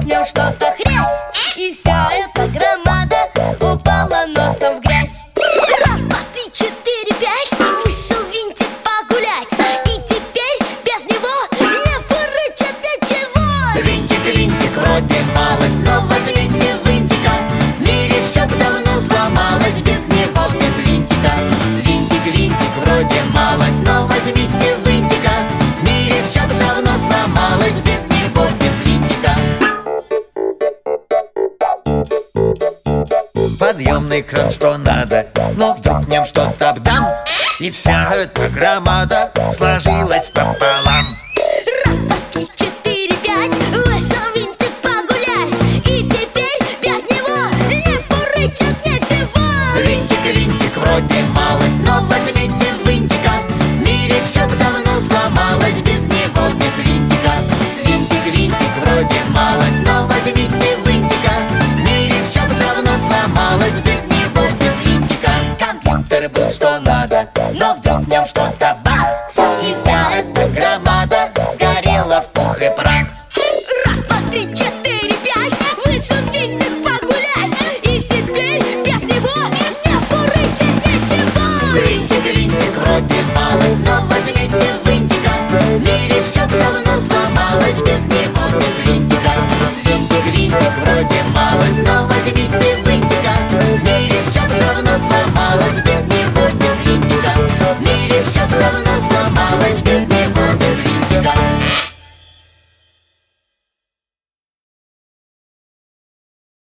нем что-то хрясь, и вся эта громада упала носом в грязь. Раз, два, три, четыре, пять, вышел винтик погулять, и теперь без него не фурычит ничего. Винтик, винтик, вроде малость, но возьмите винтика. В мире все давно сломалось без него, без винтика. Винтик, винтик, вроде малость, но возьмите винтика. В мире все давно сломалось без него, без винтика. Подъемный кран, что надо, но вдруг в нем что-то бдам, и вся эта громада сложилась пополам. Раз, два, три, четыре, пять, вышел винтик погулять, и теперь без него не фурычит ничего. Винтик, винтик, вроде малость, но возьмите винтика. В мире все давно сломалось без него, без винтика. Винтик, винтик, вроде малость, но возьмите винтика. В мире все давно сломалось без него, без винтика. Компьютер был что надо, но вдруг в нем что-то бах, и вся эта громада сгорела в пух и прах. Раз, два, три, четыре.